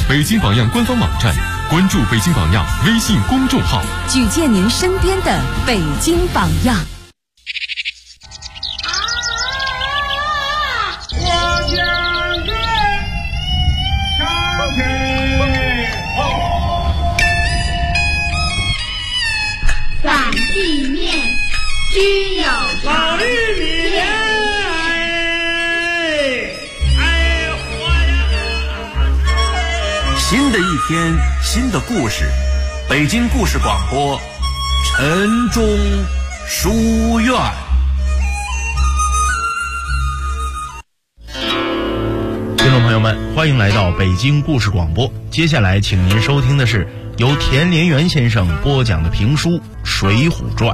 北京榜样官方网站，关注北京榜样微信公众号， 举荐您身边的北京榜样。 我将军上天反地面居有老玉米新的一天，新的故事，北京故事广播，晨钟书院。 听众朋友们，欢迎来到北京故事广播。接下来，请您收听的是由田连元先生播讲的评书《水浒传》。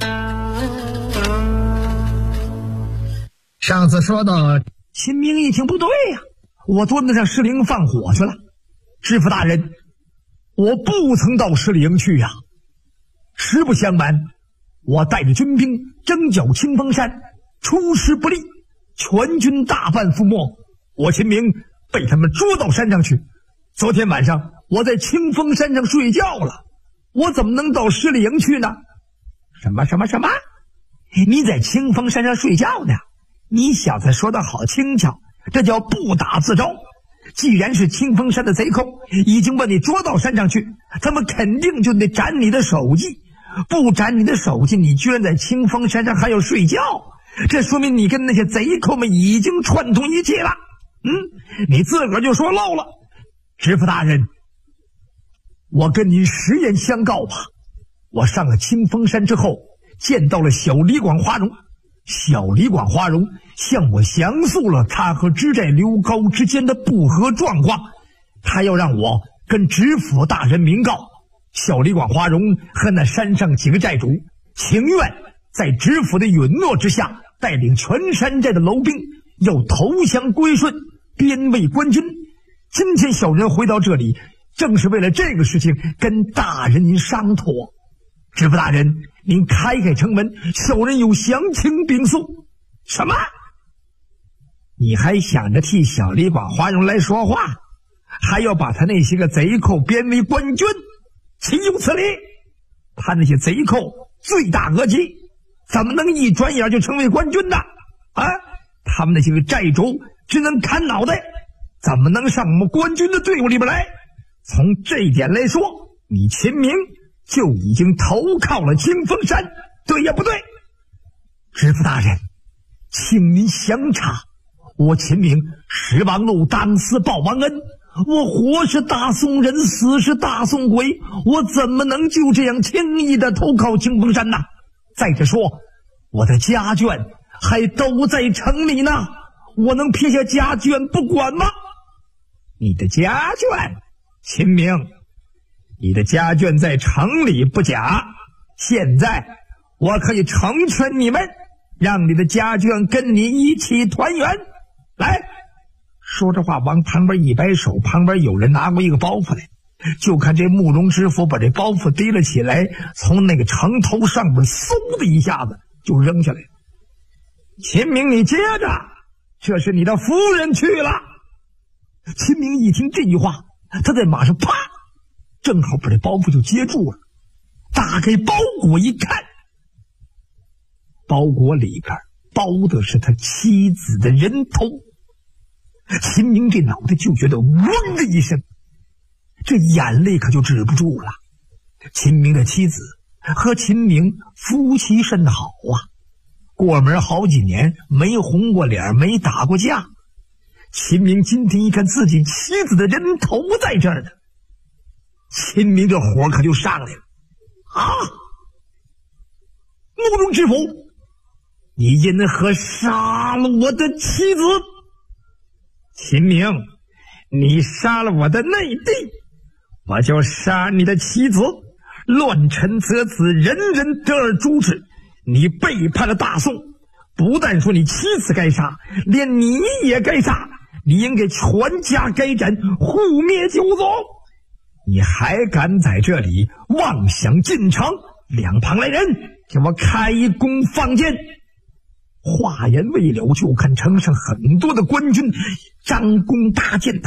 上次说到，秦明一听不对呀，我蹲得上狮岭放火去了。知府大人，我不曾到狮岭去呀。实不相瞒，我带着军兵征剿清风山，出师不利，全军大半覆没。我秦明被他们捉到山上去。昨天晚上我在清风山上睡觉了，我怎么能到狮岭去呢？什么？你在清风山上睡觉呢？你小子说得好轻巧，这叫不打自招。既然是清风山的贼寇已经把你捉到山上去，他们肯定就得斩你的首级。不斩你的首级，你居然在清风山上还要睡觉，这说明你跟那些贼寇们已经串通一气了。你自个儿就说漏了。知府大人，我跟您实言相告吧。我上了清风山之后，见到了小李广花荣。小李广花荣向我详述了他和知寨刘高之间的不和状况，他要让我跟知府大人明告。小李广花荣和那山上几个寨主情愿在知府的允诺之下，带领全山寨的楼兵要投降归顺，边卫官军。今天小人回到这里，正是为了这个事情跟大人您商妥。知府大人，您开城门，小人有详情禀诉。什么？你还想着替小李广花荣来说话，还要把他那些个贼寇编为官军？岂有此理！他那些贼寇罪大恶极，怎么能一转眼就成为官军呢？他们那些个寨主只能砍脑袋，怎么能上我们官军的队伍里边来？从这一点来说，你秦明就已经投靠了清风山，对也不对？知府大人，请您详查，我秦明十王路当思报王恩，我活是大宋人，死是大宋鬼，我怎么能就这样轻易的投靠清风山呢？再者说，我的家眷还都在城里呢，我能撇下家眷不管吗？你的家眷，秦明，你的家眷在城里不假，现在我可以成全你们，让你的家眷跟你一起团圆。来，说着话往旁边一摆手，旁边有人拿过一个包袱来，就看这慕容知府把这包袱提了起来，从那个城头上边嗖的一下子就扔下来。秦明，你接着，这是你的夫人去了。秦明一听这句话，他在马上啪正好把这包袱就接住了，打开包裹一看，包裹里边包的是他妻子的人头。秦明这脑袋就觉得嗡的一声，这眼泪可就止不住了。秦明的妻子和秦明夫妻甚好啊，过门好几年没红过脸，没打过架。秦明今天一看自己妻子的人头在这儿呢，秦明这火可就上来了。慕容知府，你因何杀了我的妻子？秦明，你杀了我的内弟，我就杀你的妻子。乱臣择子，人人得而诛之。你背叛了大宋，不但说你妻子该杀，连你也该杀，你应该全家该斩，护灭九族。你还敢在这里妄想进城？两旁来人，给我开弓放箭！ 话言未了，就看城上很多的官军张弓搭箭，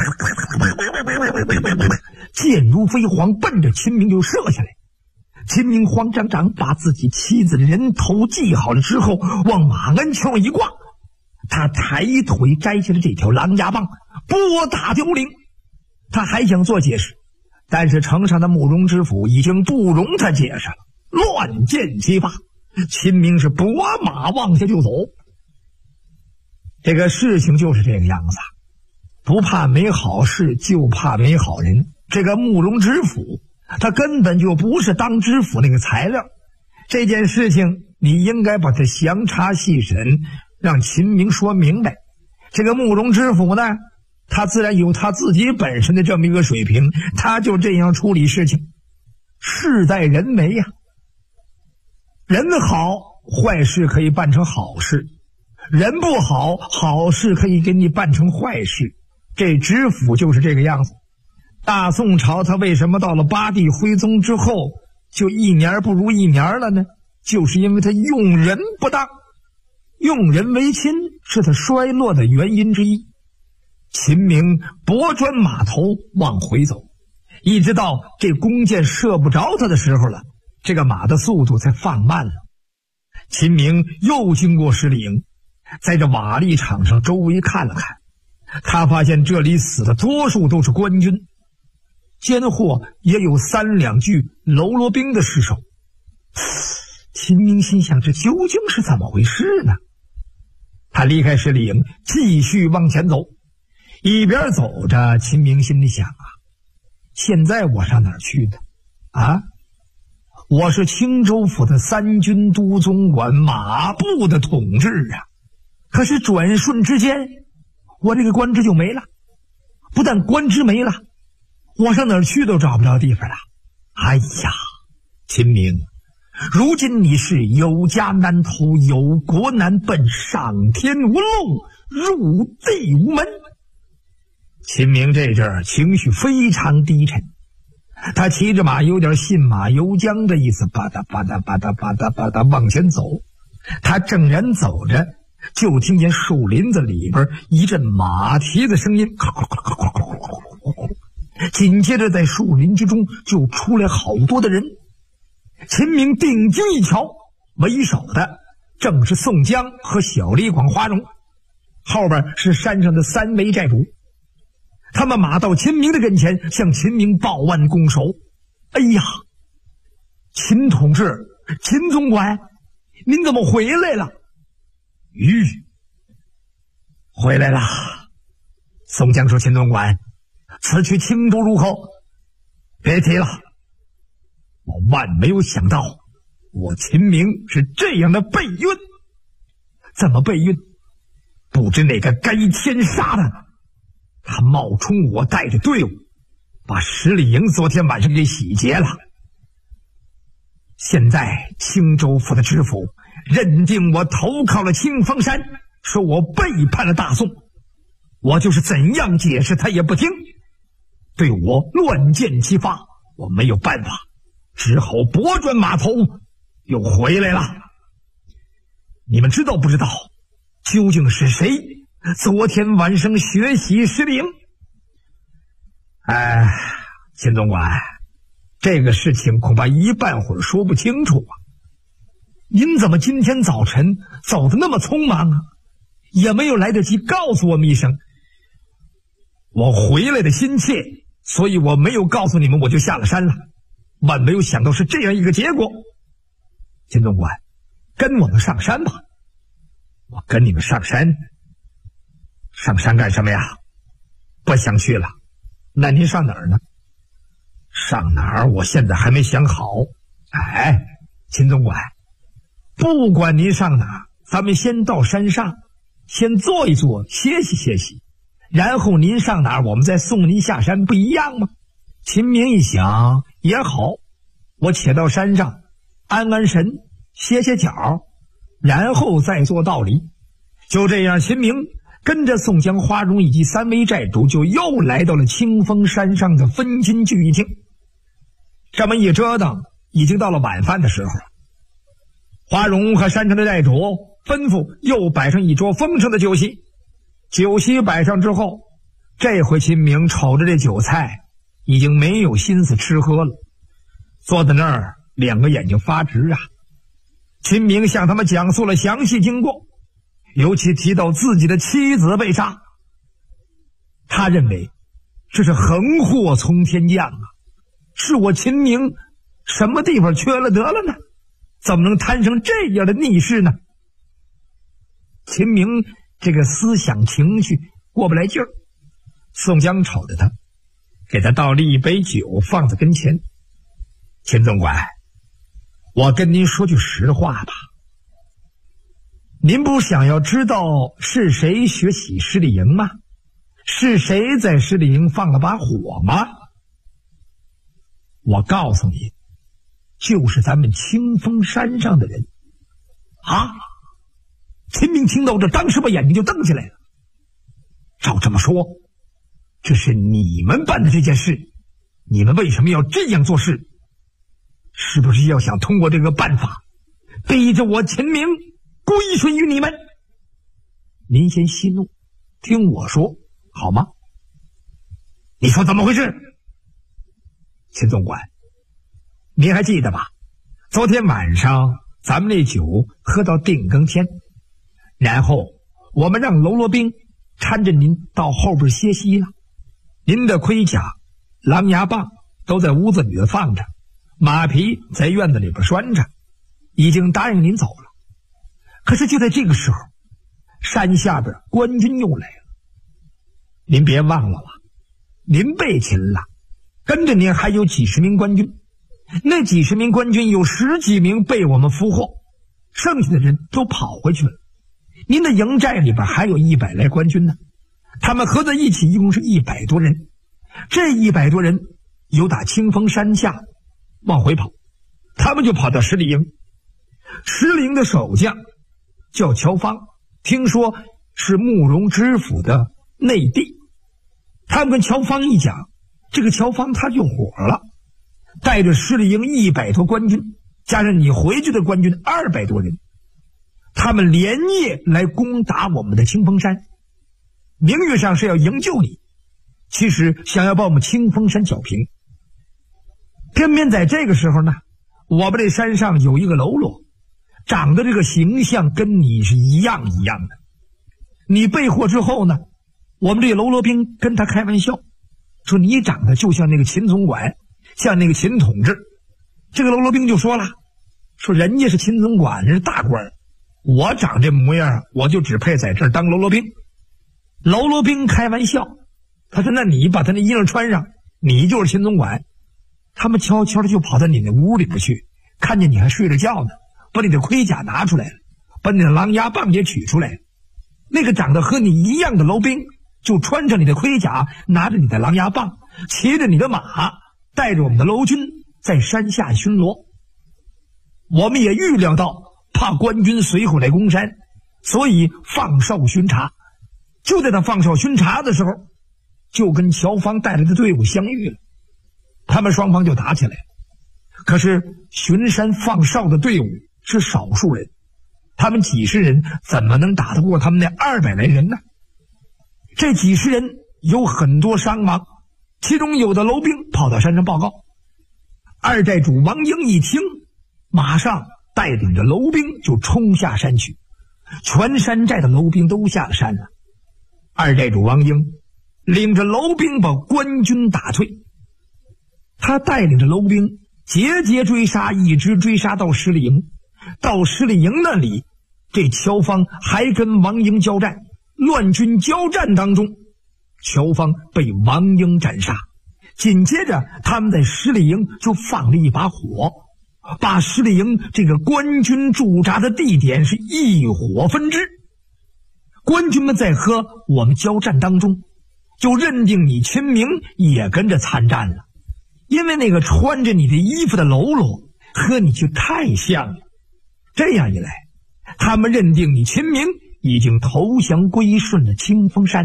箭如飞蝗，奔着秦明就射下来。秦明慌张张把自己妻子的人头系好了之后，往马鞍桥一挂，他抬腿摘下了这条狼牙棒，拨打丢领。他还想做解释，但是城上的慕容知府已经不容他解释了，乱箭齐发。秦明是拨马往下就走。这个事情就是这个样子，不怕没好事，就怕没好人。这个慕容知府他根本就不是当知府那个材料，这件事情你应该把它详查细审，让秦明说明白。这个慕容知府呢，他自然有他自己本身的这么一个水平，他就这样处理事情。事在人为呀，人好，坏事可以办成好事；人不好，好事可以给你办成坏事。这知府就是这个样子。大宋朝他为什么到了八帝徽宗之后就一年不如一年了呢？就是因为他用人不当，用人为亲是他衰落的原因之一。秦明拨转马头往回走，一直到这弓箭射不着他的时候了，这个马的速度才放慢了。秦明又经过十里营，在这瓦砾场上周围看了看，他发现这里死的多数都是官军，间或也有3两具喽啰兵的尸首。秦明心想，这究竟是怎么回事呢？他离开十里营，继续往前走。一边走着，秦明心里想啊，现在我上哪儿去的啊？我是青州府的3军都总管，马部的统治啊。可是转瞬之间，我这个官职就没了。不但官职没了，我上哪儿去都找不着地方了。哎呀，秦明，如今你是有家难投，有国难奔，上天无路，入地无门。秦明这阵儿情绪非常低沉，他骑着马有点信马由缰的意思，吧嗒吧嗒吧嗒吧嗒吧嗒往前走。他正然走着，就听见树林子里边一阵马蹄的声音，紧接着在树林之中就出来好多的人。秦明定睛一瞧，为首的正是宋江和小李广、花荣，后边是山上的3位寨主。他们马到秦明的跟前，向秦明抱腕拱手。哎呀，秦同志，秦总管，您怎么回来了？回来了。宋江说，秦总管，此去青州如何？别提了，我万没有想到我秦明是这样的背运。怎么背运？不知哪个该天杀的，他冒充我带着队伍，把十里营昨天晚上给洗劫了。现在青州府的知府认定我投靠了清风山，说我背叛了大宋。我就是怎样解释他也不听，对我乱箭齐发。我没有办法，只好拨转马头又回来了。你们知道不知道究竟是谁昨天晚上血洗十里营？秦总管，这个事情恐怕一半会儿说不清楚啊。您怎么今天早晨走得那么匆忙啊？也没有来得及告诉我们一声。我回来的心切，所以我没有告诉你们，我就下了山了。万没有想到是这样一个结果。秦总管，跟我们上山吧。我跟你们上山？上山干什么呀？不想去了。那您上哪儿呢？上哪儿我现在还没想好。秦总管，不管您上哪儿，咱们先到山上先坐一坐，歇息歇息，然后您上哪儿我们再送您下山，不一样吗？秦明一想也好，我且到山上安安神，歇歇脚，然后再做道理。就这样，秦明跟着宋江、花荣以及3位寨主就又来到了清风山上的分金聚义厅。这么一折腾，已经到了晚饭的时候了。花荣和山上的寨主吩咐又摆上一桌丰盛的酒席。酒席摆上之后，这回秦明瞅着这酒菜，已经没有心思吃喝了，坐在那儿两个眼睛发直啊。秦明向他们讲述了详细经过，尤其提到自己的妻子被杀，他认为这是横祸从天降啊！是我秦明什么地方缺了德了呢？怎么能摊成这样的逆事呢？秦明这个思想情绪过不来劲儿，宋江瞅着他，给他倒了一杯酒放在跟前。秦总管，我跟您说句实话吧，您不想要知道是谁学习施礼营吗？是谁在施礼营放了把火吗？我告诉你，就是咱们清风山上的人啊！秦明听到这，当时把眼睛就瞪起来了。照这么说，这是你们办的这件事，你们为什么要这样做事？是不是要想通过这个办法逼着我秦明归顺于你们？您先息怒，听我说好吗？你说怎么回事？秦总管，您还记得吧？昨天晚上咱们那酒喝到定更天，然后我们让喽啰兵搀着您到后边歇息了。您的盔甲、狼牙棒都在屋子里头放着，马匹在院子里边拴着，已经答应您走了。可是就在这个时候，山下边官军又来了。您别忘了吧，您被擒了，跟着您还有几十名官军，那几十名官军有10几名被我们俘获，剩下的人都跑回去了。您的营寨里边还有100来官军呢，他们合在一起一共是100多人。这100多人有打清风山下往回跑，他们就跑到施礼营。施礼营的守将叫乔芳，听说是慕容知府的内弟。他们跟乔芳一讲，这个乔芳他就火了，带着施礼营100多官军，加上你回去的官军200多人，他们连夜来攻打我们的清风山，名义上是要营救你，其实想要把我们清风山剿平。偏偏在这个时候呢，我们这山上有一个喽啰，长得这个形象跟你是一样的。你被获之后呢，我们这喽啰兵跟他开玩笑，说你长得就像那个秦总管，像那个秦统治。这个喽啰兵就说了，说人家是秦总管，人是大官，我长这模样，我就只配在这儿当喽啰兵。喽啰兵开玩笑，他说那你把他那衣裳穿上，你就是秦总管。他们悄悄的就跑到你那屋里边去，看见你还睡着觉呢，把你的盔甲拿出来了，把你的狼牙棒也取出来了。那个长得和你一样的喽兵就穿上你的盔甲，拿着你的狼牙棒，骑着你的马，带着我们的喽军在山下巡逻。我们也预料到怕官军随后来攻山，所以放哨巡查。就在他放哨巡查的时候，就跟乔芳带来的队伍相遇了，他们双方就打起来了。可是巡山放哨的队伍是少数人，他们几十人怎么能打得过他们那200来人呢？这几十人有很多伤亡，其中有的喽兵跑到山上报告。二寨主王英一听，马上带领着喽兵就冲下山去，全山寨的喽兵都下了山了。二寨主王英领着喽兵把官军打退，他带领着喽兵节节追杀，一直追杀到施礼营。到施礼营那里，这乔芳还跟王英交战，乱军交战当中，乔芳被王英斩杀。紧接着他们在施礼营就放了一把火，把施礼营这个官军驻扎的地点是一火分支。官军们在和我们交战当中，就认定你秦明也跟着参战了，因为那个穿着你的衣服的喽啰和你就太像了。这样一来，他们认定你秦明已经投降归顺了清风山。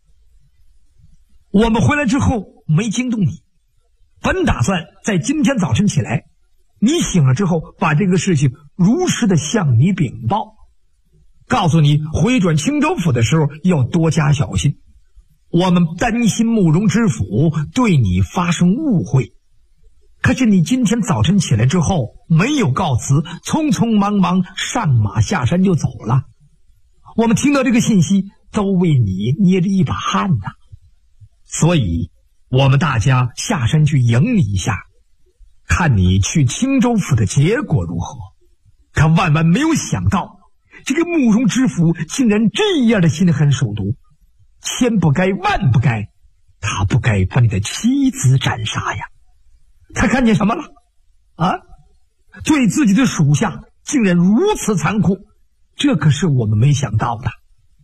我们回来之后没惊动你，本打算在今天早晨起来，你醒了之后把这个事情如实的向你禀报。 告诉你回转青州府的时候要多加小心，我们担心慕容知府对你发生误会。可是你今天早晨起来之后没有告辞，匆匆忙忙上马下山就走了，我们听到这个信息都为你捏着一把汗呐。所以我们大家下山去迎你一下，看你去青州府的结果如何。可万万没有想到，这个慕容知府竟然这样的心狠手毒，千不该万不该，他不该把你的妻子斩杀呀！他看见什么了？啊，对自己的属下竟然如此残酷，这可是我们没想到的。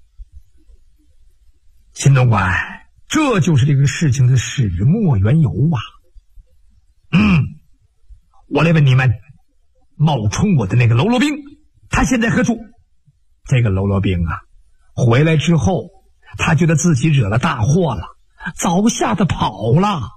秦总管，这就是这个事情的始末缘由啊。我来问你们，冒充我的那个喽啰兵，他现在何处？这个喽啰兵啊，回来之后，他觉得自己惹了大祸了，早吓得跑了。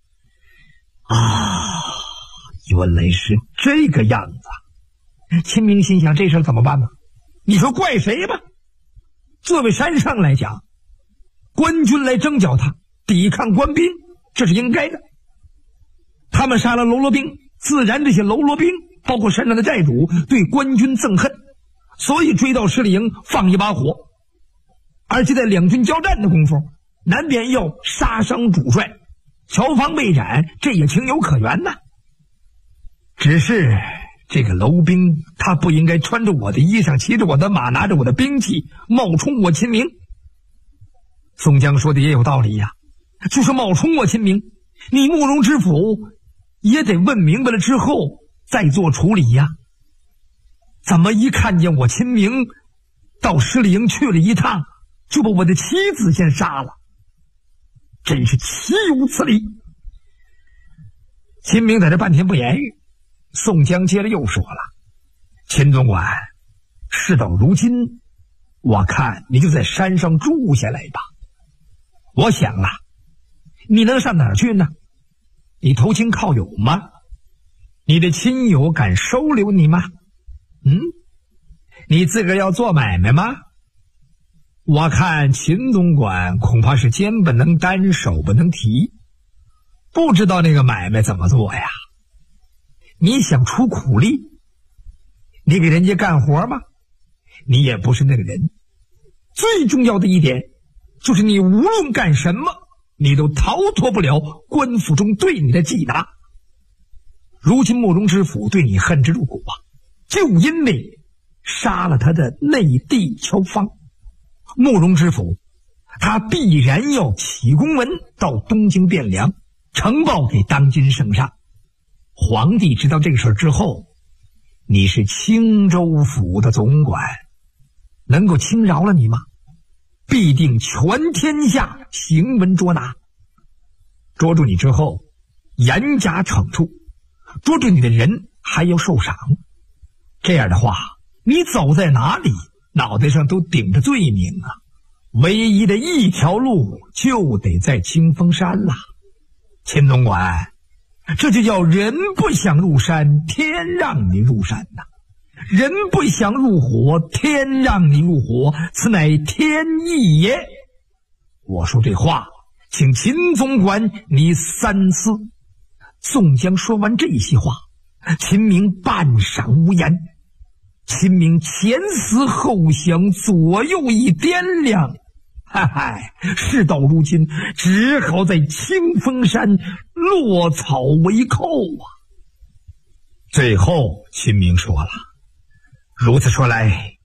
原来是这个样子。秦明心想，这事怎么办呢？你说怪谁吧？作为山上来讲，官军来征剿他，抵抗官兵，这是应该的。他们杀了喽啰兵，自然这些喽啰兵包括山上的寨主对官军憎恨，所以追到十里营放一把火，而且在两军交战的功夫，难免要杀伤主帅，乔防备斩，这也情有可原呐。只是这个娄兵他不应该穿着我的衣裳，骑着我的马，拿着我的兵器，冒充我秦明。宋江说的也有道理呀，就是冒充我秦明，你慕容知府也得问明白了之后再做处理呀。怎么一看见我秦明到十里营去了一趟，就把我的妻子先杀了，真是岂有此理！秦明在这半天不言语。宋江接着又说了，秦总管，事到如今，我看你就在山上住下来吧。我想啊，你能上哪儿去呢？你投亲靠友吗？你的亲友敢收留你吗？你自个儿要做买卖吗？我看秦总管恐怕是肩不能担，手不能提，不知道那个买卖怎么做呀。你想出苦力，你给人家干活吗？你也不是那个人。最重要的一点就是你无论干什么，你都逃脱不了官府中对你的缉拿。如今慕容知府对你恨之入骨啊，就因为杀了他的内弟乔芳。慕容知府他必然要起公文到东京汴梁呈报给当今圣上。皇帝知道这个事之后，你是青州府的总管，能够轻饶了你吗？必定全天下行文捉拿，捉住你之后严加惩处，捉住你的人还要受赏。这样的话，你走在哪里脑袋上都顶着罪名啊！唯一的一条路就得在清风山了。秦总管，这就叫人不想入山，天让你入山呐；人不想入火，天让你入火，此乃天意也。我说这话，请秦总管你三思。宋江说完这些话，秦明半晌无言。秦明前思后想，左右一掂量，事到如今，只好在清风山落草为寇啊。最后秦明说了，如此说来，